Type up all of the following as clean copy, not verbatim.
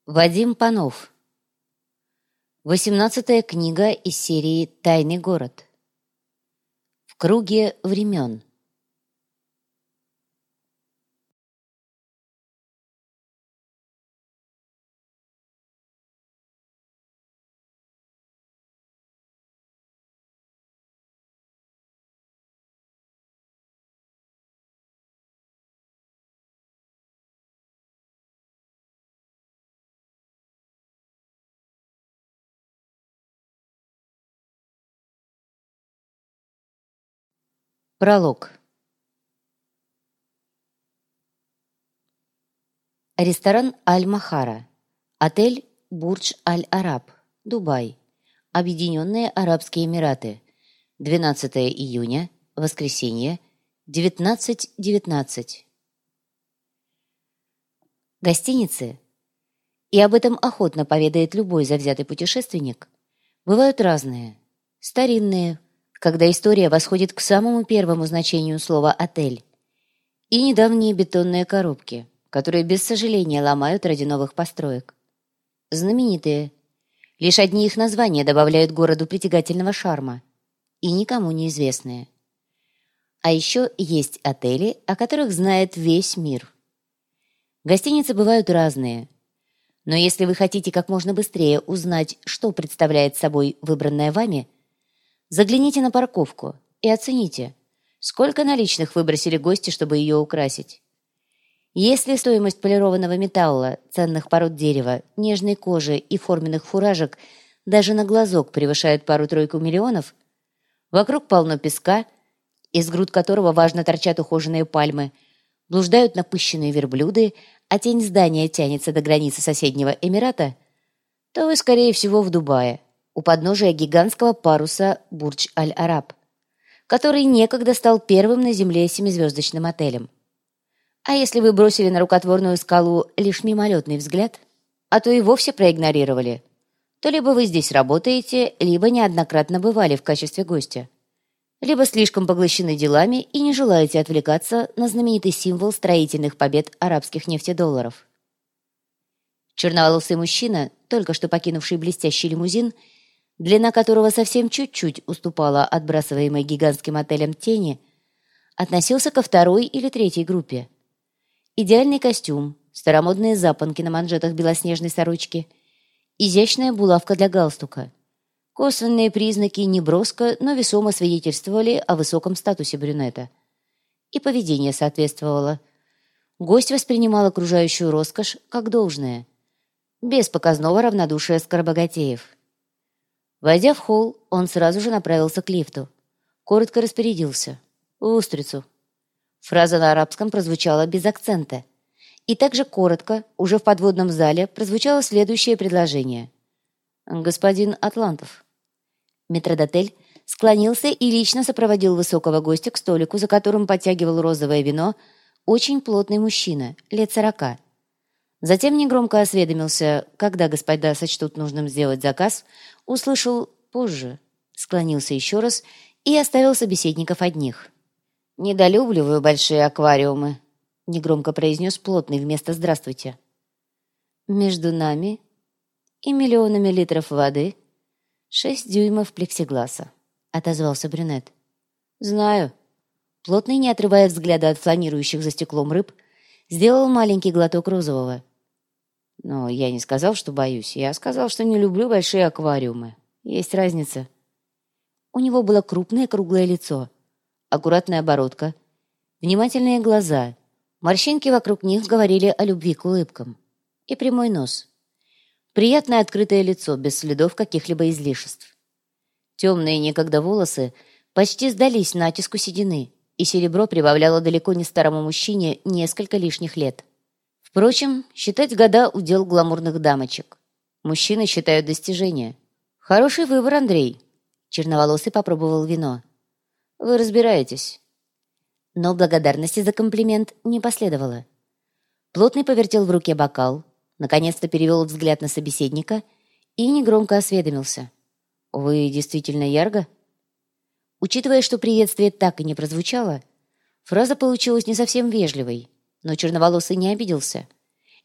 Вадим Панов. 18-я книга из серии «Тайный город». В круге времен. Пролог. Ресторан «Аль-Махара», отель «Бурдж-Аль-Араб», Дубай, Объединенные Арабские Эмираты, 12 июня, воскресенье, 19:19. Гостиницы, и об этом охотно поведает любой завзятый путешественник, бывают разные. Старинные, когда история восходит к самому первому значению слова «отель», и недавние бетонные коробки, которые без сожаления ломают ради новых построек. Знаменитые. Лишь одни их названия добавляют городу притягательного шарма, и никому неизвестные. А еще есть отели, о которых знает весь мир. Гостиницы бывают разные, но если вы хотите как можно быстрее узнать, что представляет собой выбранное вами, загляните на парковку и оцените, сколько наличных выбросили гости, чтобы ее украсить. Если стоимость полированного металла, ценных пород дерева, нежной кожи и форменных фуражек даже на глазок превышает пару-тройку миллионов, вокруг полно песка, из груд которого важно торчат ухоженные пальмы, блуждают напыщенные верблюды, а тень здания тянется до границы соседнего Эмирата, то вы, скорее всего, в Дубае, у подножия гигантского паруса Бурдж-Аль-Араб, который некогда стал первым на Земле семизвездочным отелем. А если вы бросили на рукотворную скалу лишь мимолетный взгляд, а то и вовсе проигнорировали, то либо вы здесь работаете, либо неоднократно бывали в качестве гостя, либо слишком поглощены делами и не желаете отвлекаться на знаменитый символ строительных побед арабских нефтедолларов. Черноволосый мужчина, только что покинувший блестящий лимузин, длина которого совсем чуть-чуть уступала отбрасываемой гигантским отелем тени, относился ко второй или третьей группе. Идеальный костюм, старомодные запонки на манжетах белоснежной сорочки, изящная булавка для галстука. Косвенные признаки неброско, но весомо свидетельствовали о высоком статусе брюнета. И поведение соответствовало. Гость воспринимал окружающую роскошь как должное, без показного равнодушия скоробогатеев. Войдя в холл, он сразу же направился к лифту. Коротко распорядился. «В устрицу». Фраза на арабском прозвучала без акцента. И также коротко, уже в подводном зале, прозвучало следующее предложение. «Господин Атлантов». Метрдотель склонился и лично сопроводил высокого гостя к столику, за которым подтягивал розовое вино очень плотный мужчина, лет 40. Затем негромко осведомился, когда господа сочтут нужным сделать заказ, услышал «позже», склонился еще раз и оставил собеседников одних. «Недолюбливаю большие аквариумы», — негромко произнес плотный вместо «здравствуйте». «Между нами и миллионами литров воды 6 дюймов плексигласа», — отозвался брюнет. «Знаю». Плотный, не отрывая взгляда от фланирующих за стеклом рыб, сделал маленький глоток розового. «Но я не сказал, что боюсь. Я сказал, что не люблю большие аквариумы. Есть разница». У него было крупное круглое лицо, аккуратная оборотка, внимательные глаза, морщинки вокруг них говорили о любви к улыбкам, и прямой нос. Приятное открытое лицо, без следов каких-либо излишеств. Темные некогда волосы почти сдались натиску седины, и серебро прибавляло далеко не старому мужчине несколько лишних лет. Впрочем, считать года — удел гламурных дамочек. Мужчины считают достижения. «Хороший выбор, Андрей». Черноволосый попробовал вино. «Вы разбираетесь». Но благодарности за комплимент не последовало. Плотный повертел в руке бокал, наконец-то перевел взгляд на собеседника и негромко осведомился. «Вы действительно Ярго?» Учитывая, что приветствие так и не прозвучало, фраза получилась не совсем вежливой, но черноволосый не обиделся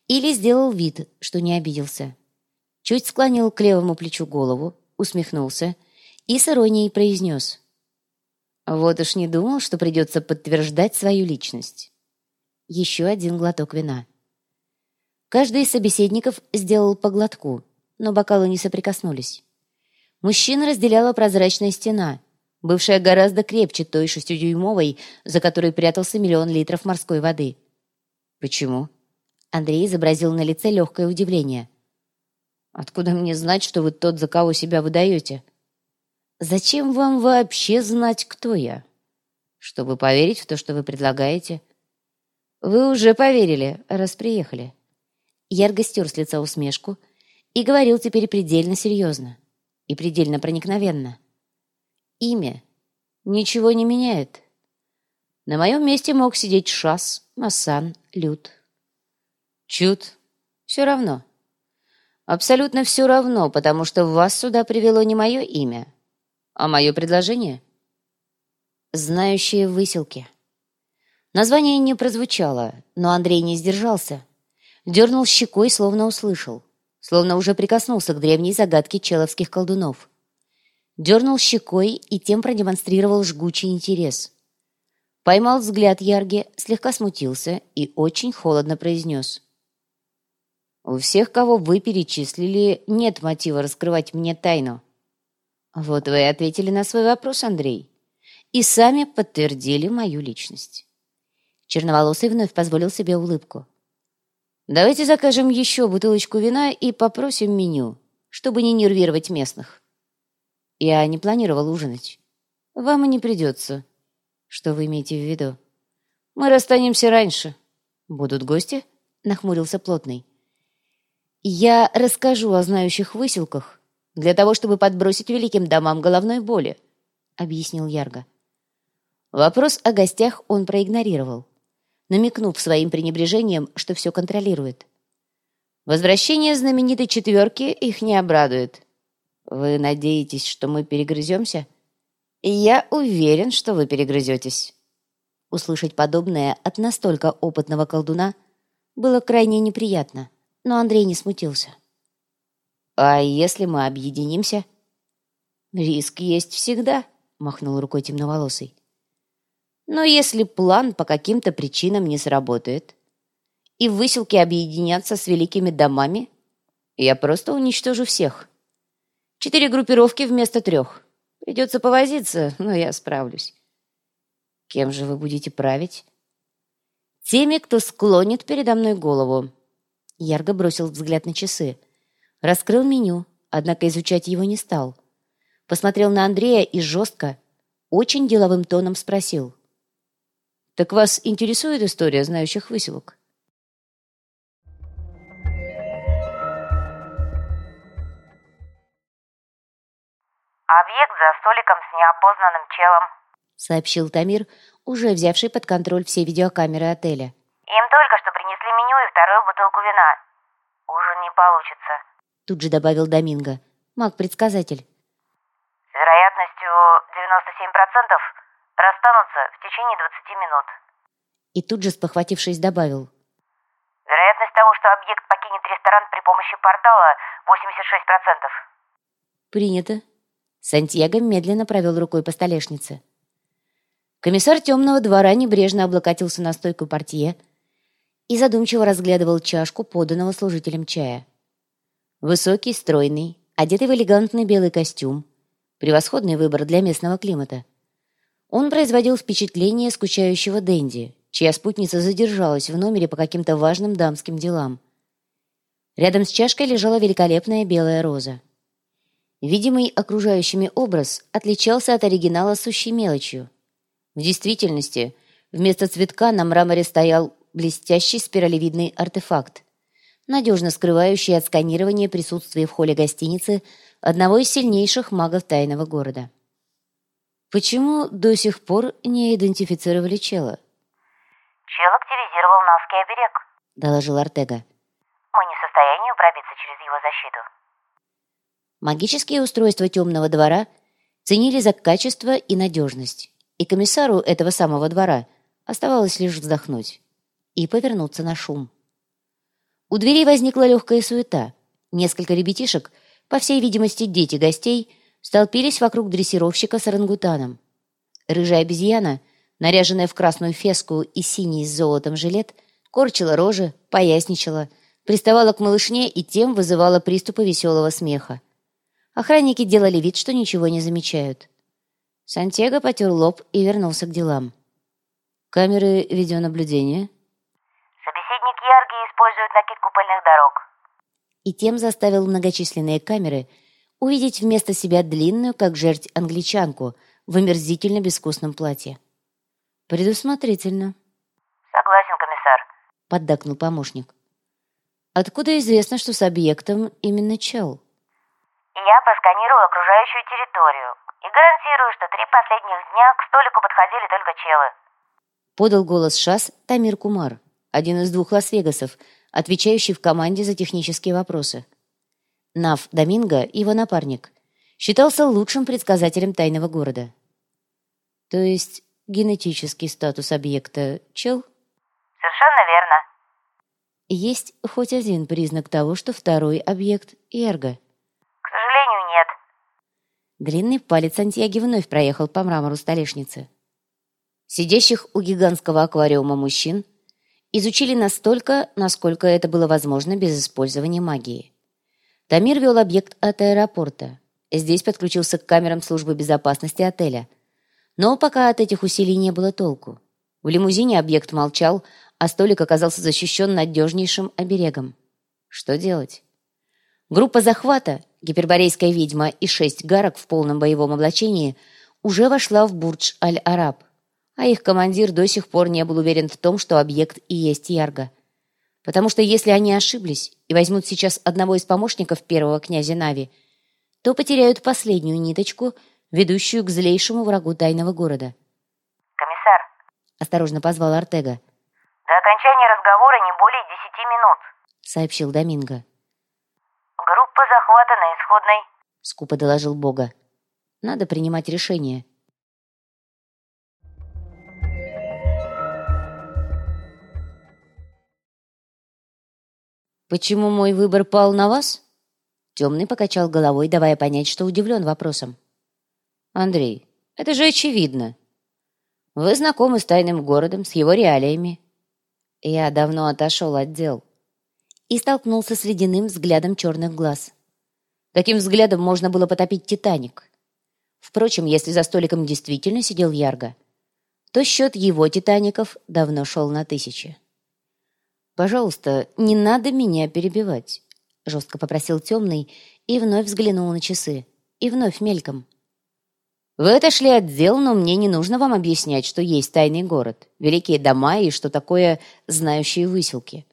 или сделал вид, что не обиделся. Чуть склонил к левому плечу голову, усмехнулся и с иронией произнес: «Вот уж не думал, что придется подтверждать свою личность». Еще один глоток вина. Каждый из собеседников сделал по глотку, но бокалы не соприкоснулись. Мужчин разделяла прозрачная стена, бывшая гораздо крепче той 6-дюймовой, за которой прятался 1 000 000 литров морской воды. «Почему?» Андрей изобразил на лице легкое удивление. «Откуда мне знать, что вы тот, за кого себя выдаете?» «Зачем вам вообще знать, кто я?» «Чтобы поверить в то, что вы предлагаете». «Вы уже поверили, раз приехали». Ярго стер с лица усмешку и говорил теперь предельно серьезно и предельно проникновенно. «Имя ничего не меняет. На моем месте мог сидеть Шас, Масан, Люд». «Чуд. Все равно. Абсолютно все равно, потому что вас сюда привело не мое имя, а мое предложение». «Знающие выселки». Название не прозвучало, но Андрей не сдержался. Дернул щекой, словно услышал, словно уже прикоснулся к древней загадке человских колдунов. Дернул щекой и тем продемонстрировал жгучий интерес. Поймал взгляд Ярги, слегка смутился и очень холодно произнес: «У всех, кого вы перечислили, нет мотива раскрывать мне тайну». Вот вы и ответили на свой вопрос, Андрей, и сами подтвердили мою личность. Черноволосый вновь позволил себе улыбку. «Давайте закажем еще бутылочку вина и попросим меню, чтобы не нервировать местных». «Я не планировал ужинать. Вам и не придется». «Что вы имеете в виду?» «Мы расстанемся раньше». «Будут гости?» — нахмурился Плотный. «Я расскажу о знающих выселках для того, чтобы подбросить великим домам головной боли», — объяснил Ярго. Вопрос о гостях он проигнорировал, намекнув своим пренебрежением, что все контролирует. «Возвращение знаменитой четверки их не обрадует. Вы надеетесь, что мы перегрыземся?» «Я уверен, что вы перегрызетесь». Услышать подобное от настолько опытного колдуна было крайне неприятно, но Андрей не смутился. «А если мы объединимся?» «Риск есть всегда», — махнул рукой темноволосый. «Но если план по каким-то причинам не сработает, и выселки объединятся с великими домами, я просто уничтожу всех. 4 группировки вместо 3. Придется повозиться, но я справлюсь». «Кем же вы будете править?» «Теми, кто склонит передо мной голову». Ярго бросил взгляд на часы. Раскрыл меню, однако изучать его не стал. Посмотрел на Андрея и жестко, очень деловым тоном спросил: «Так вас интересует история знающих выселок?» «Объект за столиком с неопознанным челом», — сообщил Тамир, уже взявший под контроль все видеокамеры отеля. «Им только что принесли меню и 2 бутылку вина. Ужин не получится». Тут же добавил Доминго, маг-предсказатель. «С вероятностью 97% расстанутся в течение 20 минут». И тут же, спохватившись, добавил: «Вероятность того, что объект покинет ресторан при помощи портала, 86%. «Принято». Сантьяго медленно провел рукой по столешнице. Комиссар темного двора небрежно облокотился на стойку портье и задумчиво разглядывал чашку, поданного служителем чая. Высокий, стройный, одетый в элегантный белый костюм. Превосходный выбор для местного климата. Он производил впечатление скучающего денди, чья спутница задержалась в номере по каким-то важным дамским делам. Рядом с чашкой лежала великолепная белая роза. Видимый окружающими образ отличался от оригинала сущей мелочью. В действительности, вместо цветка на мраморе стоял блестящий спиралевидный артефакт, надежно скрывающий от сканирования присутствие в холле гостиницы одного из сильнейших магов тайного города. Почему до сих пор не идентифицировали чела? «Чел активизировал Навский оберег», — доложил Артега. «Мы не в состоянии пробиться через его защиту». Магические устройства темного двора ценили за качество и надежность, и комиссару этого самого двора оставалось лишь вздохнуть и повернуться на шум. У дверей возникла легкая суета. Несколько ребятишек, по всей видимости, дети гостей, столпились вокруг дрессировщика с орангутаном. Рыжая обезьяна, наряженная в красную феску и синий с золотом жилет, корчила рожи, поясничала, приставала к малышне и тем вызывала приступы веселого смеха. Охранники делали вид, что ничего не замечают. Сантьяго потер лоб и вернулся к делам. Камеры видеонаблюдения. Собеседник Ярги использует накидку пыльных дорог. И тем заставил многочисленные камеры увидеть вместо себя длинную, как жердь, англичанку в омерзительно безвкусном платье. Предусмотрительно. Согласен, комиссар. Поддакнул помощник. Откуда известно, что с объектом именно чел? Я просканировал окружающую территорию и гарантирую, что 3 последних дня к столику подходили только челы. Подал голос ШАС Тамир Кумар, один из 2 Лас-Вегасов, отвечающий в команде за технические вопросы. Нав Доминго, его напарник, считался лучшим предсказателем тайного города. То есть генетический статус объекта чел? Совершенно верно. Есть хоть один признак того, что второй объект — Эрго? К сожалению, нет. Длинный палец Сантьяги вновь проехал по мрамору столешницы. Сидящих у гигантского аквариума мужчин изучили настолько, насколько это было возможно без использования магии. Тамир вел объект от аэропорта. Здесь подключился к камерам службы безопасности отеля. Но пока от этих усилий не было толку. В лимузине объект молчал, а столик оказался защищен надежнейшим оберегом. Что делать? Группа захвата, гиперборейская ведьма и 6 гарок в полном боевом облачении уже вошла в Бурдж-Аль-Араб, а их командир до сих пор не был уверен в том, что объект и есть Ярго. Потому что если они ошиблись и возьмут сейчас одного из помощников первого князя Нави, то потеряют последнюю ниточку, ведущую к злейшему врагу тайного города. Комиссар, Осторожно позвал Ортега. до окончания разговора не более 10 минут. Сообщил Доминго. Группа захвата на исходной. Скупо доложил Бога. Надо принимать решение. «Почему мой выбор пал на вас?» Темный покачал головой, давая понять, что удивлен вопросом. «Андрей, это же очевидно. Вы знакомы с тайным городом, с его реалиями. Я давно отошел от дел». И столкнулся с ледяным взглядом черных глаз. Таким взглядом можно было потопить «Титаник». Впрочем, если за столиком действительно сидел Ярго, то счет его «Титаников» давно шел на 1000. «Пожалуйста, не надо меня перебивать», — жестко попросил Темный и вновь взглянул на часы. И вновь мельком. «Вы отошли от дел, но мне не нужно вам объяснять, что есть тайный город, великие дома и что такое знающие выселки.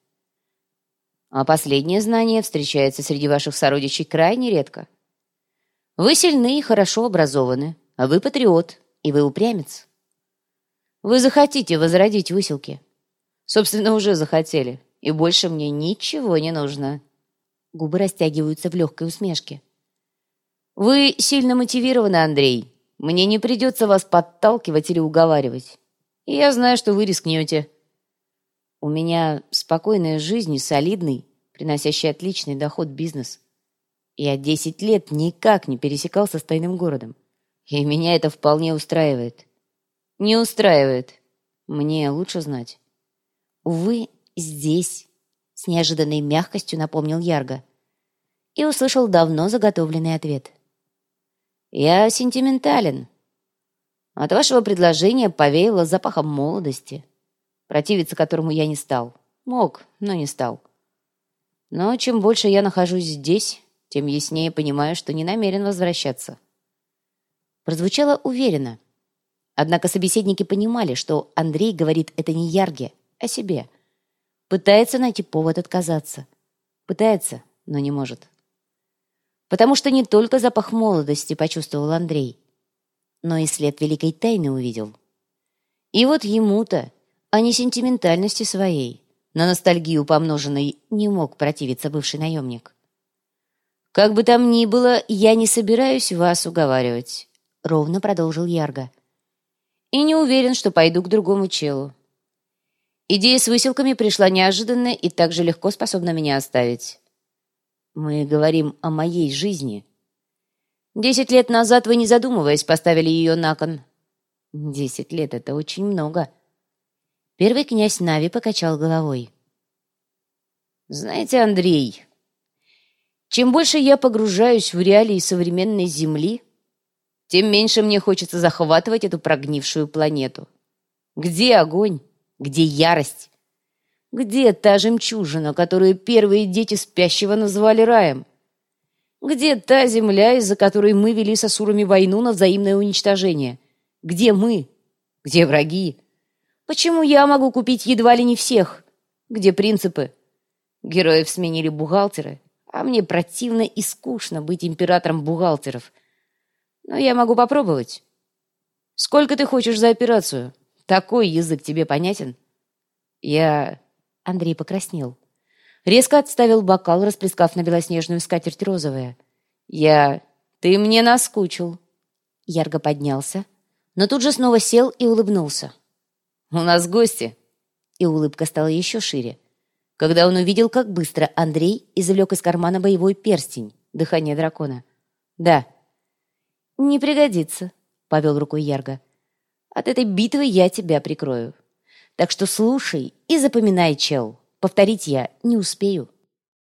А последнее знание встречается среди ваших сородичей крайне редко. Вы сильны и хорошо образованы, а вы патриот, и вы упрямец. Вы захотите возродить выселки. Собственно, уже захотели, и больше мне ничего не нужно». Губы растягиваются в легкой усмешке. «Вы сильно мотивированы, Андрей. Мне не придется вас подталкивать или уговаривать. И я знаю, что вы рискнете. У меня спокойная жизнь и солидный, приносящий отличный доход бизнес. Я 10 лет никак не пересекался с тайным городом. И меня это вполне устраивает. Не устраивает. Мне лучше знать». «Увы, здесь», — с неожиданной мягкостью напомнил Ярго. И услышал давно заготовленный ответ. «Я сентиментален. От вашего предложения повеяло запахом молодости, противиться которому я не стал. Мог, но не стал. Но чем больше я нахожусь здесь, тем яснее понимаю, что не намерен возвращаться». Прозвучало уверенно. Однако собеседники понимали, что Андрей говорит это не Ярге, о себе. Пытается найти повод отказаться. Пытается, но не может. Потому что не только запах молодости почувствовал Андрей, но и след великой тайны увидел. И вот ему-то, а не сентиментальности своей, на ностальгию помноженной, не мог противиться бывший наемник. «Как бы там ни было, я не собираюсь вас уговаривать», — ровно продолжил Ярго. «И не уверен, что пойду к другому челу. Идея с выселками пришла неожиданно и так же легко способна меня оставить. Мы говорим о моей жизни. 10 лет назад вы, не задумываясь, поставили ее на кон. 10 лет — это очень много. Первый князь Нави покачал головой. Знаете, Андрей, чем больше я погружаюсь в реалии современной Земли, тем меньше мне хочется захватывать эту прогнившую планету. Где огонь? Где ярость? Где та жемчужина, которую первые дети спящего назвали раем? Где та земля, из-за которой мы вели с асурами войну на взаимное уничтожение? Где мы? Где враги? Почему я могу купить едва ли не всех? Где принципы? Героев сменили бухгалтеры, а мне противно и скучно быть императором бухгалтеров. Но я могу попробовать. Сколько ты хочешь за операцию? Такой язык тебе понятен? Андрей покраснел. Резко отставил бокал, расплескав на белоснежную скатерть розовое. Ты мне наскучил. Ярго поднялся, но тут же снова сел и улыбнулся. У нас гости. И улыбка стала еще шире, когда он увидел, как быстро Андрей извлек из кармана боевой перстень, дыхание дракона. Да. Не пригодится, повел рукой Ярго. От этой битвы я тебя прикрою. Так что слушай и запоминай, чел. Повторить я не успею.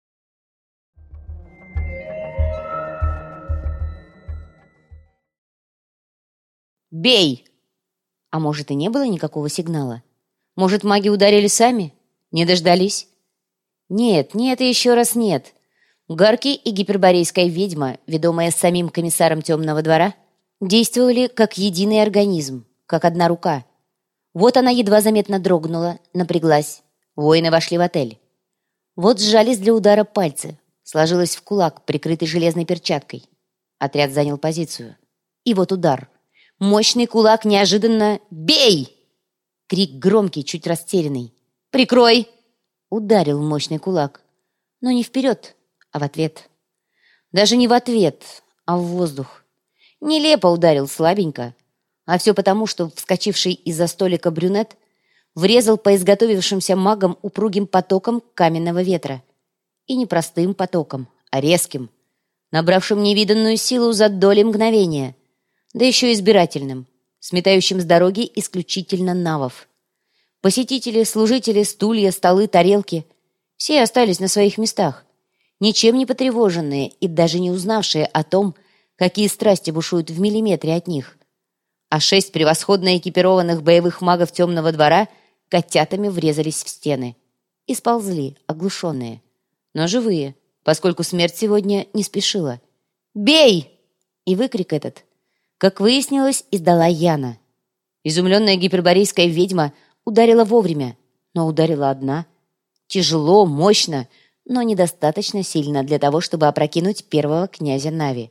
«Бей!» А может, и не было никакого сигнала? Может, маги ударили сами? Не дождались? Нет, нет и еще раз нет. Гарки и гиперборейская ведьма, ведомая самим комиссаром Темного двора, действовали как единый организм, как одна рука. Вот она едва заметно дрогнула, напряглась. Воины вошли в отель. Вот сжались для удара пальцы. Сложилась в кулак, прикрытый железной перчаткой. Отряд занял позицию. И вот удар. Мощный кулак неожиданно «Бей!» Крик громкий, чуть растерянный. «Прикрой!» Ударил мощный кулак. Но не вперед, а в ответ. Даже не в ответ, а в воздух. Нелепо ударил слабенько. А все потому, что вскочивший из-за столика брюнет врезал по изготовившимся магам упругим потоком каменного ветра. И не простым потоком, а резким, набравшим невиданную силу за доли мгновения, да еще избирательным, сметающим с дороги исключительно навов. Посетители, служители, стулья, столы, тарелки — все остались на своих местах, ничем не потревоженные и даже не узнавшие о том, какие страсти бушуют в миллиметре от них. А 6 превосходно экипированных боевых магов Темного двора котятами врезались в стены и сползли, оглушенные, но живые, поскольку смерть сегодня не спешила. «Бей!» И выкрик этот, как выяснилось, издала Яна. Изумленная гиперборейская ведьма ударила вовремя, но ударила одна. Тяжело, мощно, но недостаточно сильно для того, чтобы опрокинуть первого князя Нави.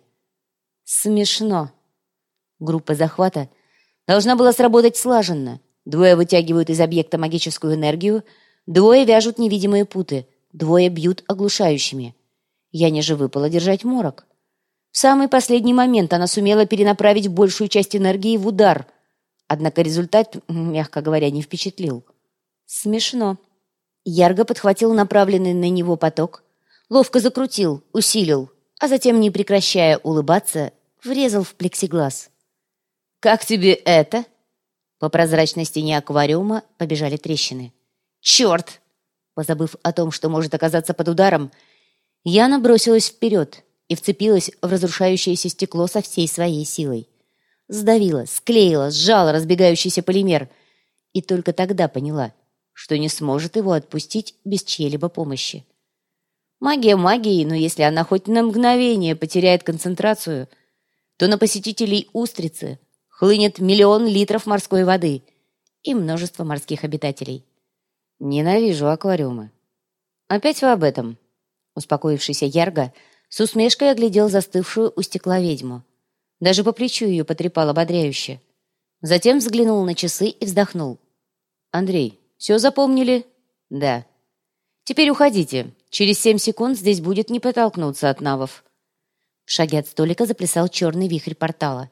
Смешно. Группа захвата должна была сработать слаженно. 2 вытягивают из объекта магическую энергию, 2 вяжут невидимые путы, 2 бьют оглушающими. Яне же выпало держать морок. В самый последний момент она сумела перенаправить большую часть энергии в удар. Однако результат, мягко говоря, не впечатлил. Смешно. Ярго подхватил направленный на него поток, ловко закрутил, усилил, а затем, не прекращая улыбаться, врезал в плексиглаз. «Как тебе это?» По прозрачной стене аквариума побежали трещины. «Черт!» Позабыв о том, что может оказаться под ударом, Яна бросилась вперед и вцепилась в разрушающееся стекло со всей своей силой. Сдавила, склеила, сжала разбегающийся полимер. И только тогда поняла, что не сможет его отпустить без чьей-либо помощи. Магия магией, но если она хоть на мгновение потеряет концентрацию, то на посетителей устрицы хлынет 1 000 000 литров морской воды и множество морских обитателей. Ненавижу аквариумы. Опять вы об этом? Успокоившийся Ярго с усмешкой оглядел застывшую у стекла ведьму. Даже по плечу ее потрепал ободряюще. Затем взглянул на часы и вздохнул. «Андрей, все запомнили?» «Да». «Теперь уходите. Через 7 секунд здесь будет не протолкнуться от навов». В шаге от столика заплясал черный вихрь портала.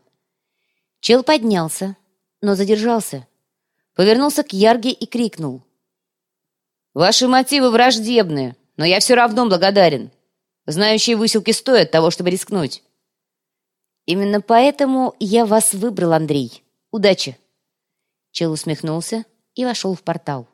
Чел поднялся, но задержался. Повернулся к Ярге и крикнул. Ваши мотивы враждебны, но я все равно благодарен. Знающие выселки стоят того, чтобы рискнуть. Именно поэтому я вас выбрал, Андрей. Удачи. Чел усмехнулся и вошел в портал.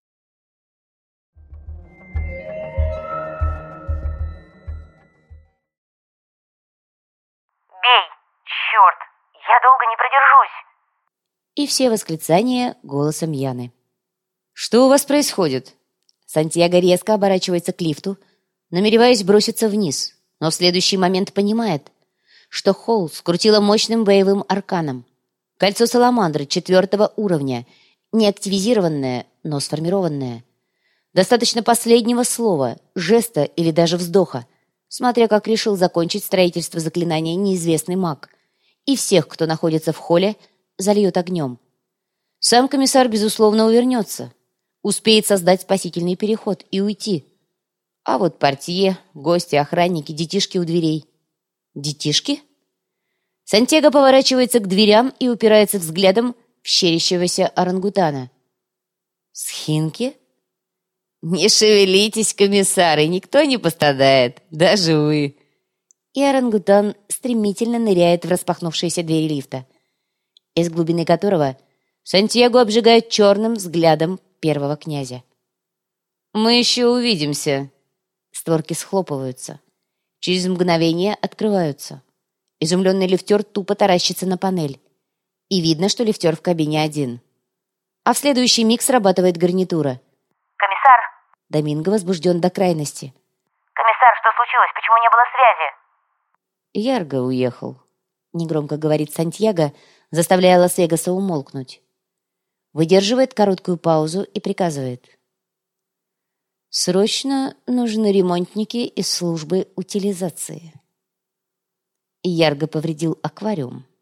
Бей! Черт! Я долго не продержусь! И все восклицания голосом Яны. Что у вас происходит? Сантьяго резко оборачивается к лифту, намереваясь броситься вниз, но в следующий момент понимает, что Холл скрутила мощным боевым арканом. Кольцо Саламандры 4-го уровня, не активизированное, но сформированное. Достаточно последнего слова, жеста или даже вздоха, смотря как решил закончить строительство заклинания неизвестный маг, и всех, кто находится в холле, зальет огнем. Сам комиссар, безусловно, увернется, успеет создать спасительный переход и уйти. А вот портье, гости, охранники, детишки у дверей. Детишки? Сантьяго поворачивается к дверям и упирается взглядом в щерящегося орангутана. Схинки? Не шевелитесь, комиссары, никто не пострадает, даже вы. И орангутан стремительно ныряет в распахнувшиеся двери лифта, из глубины которого Сантьяго обжигает черным взглядом первого князя. «Мы еще увидимся». Створки схлопываются. Через мгновение открываются. Изумленный лифтер тупо таращится на панель. И видно, что лифтер в кабине один. А в следующий миг срабатывает гарнитура. «Комиссар!» Доминго возбужден до крайности. «Комиссар, что случилось? Почему не было связи?» «Ярго уехал», — негромко говорит Сантьяго, заставляя Лас-Вегаса умолкнуть. Выдерживает короткую паузу и приказывает. «Срочно нужны ремонтники из службы утилизации». Ярго повредил аквариум.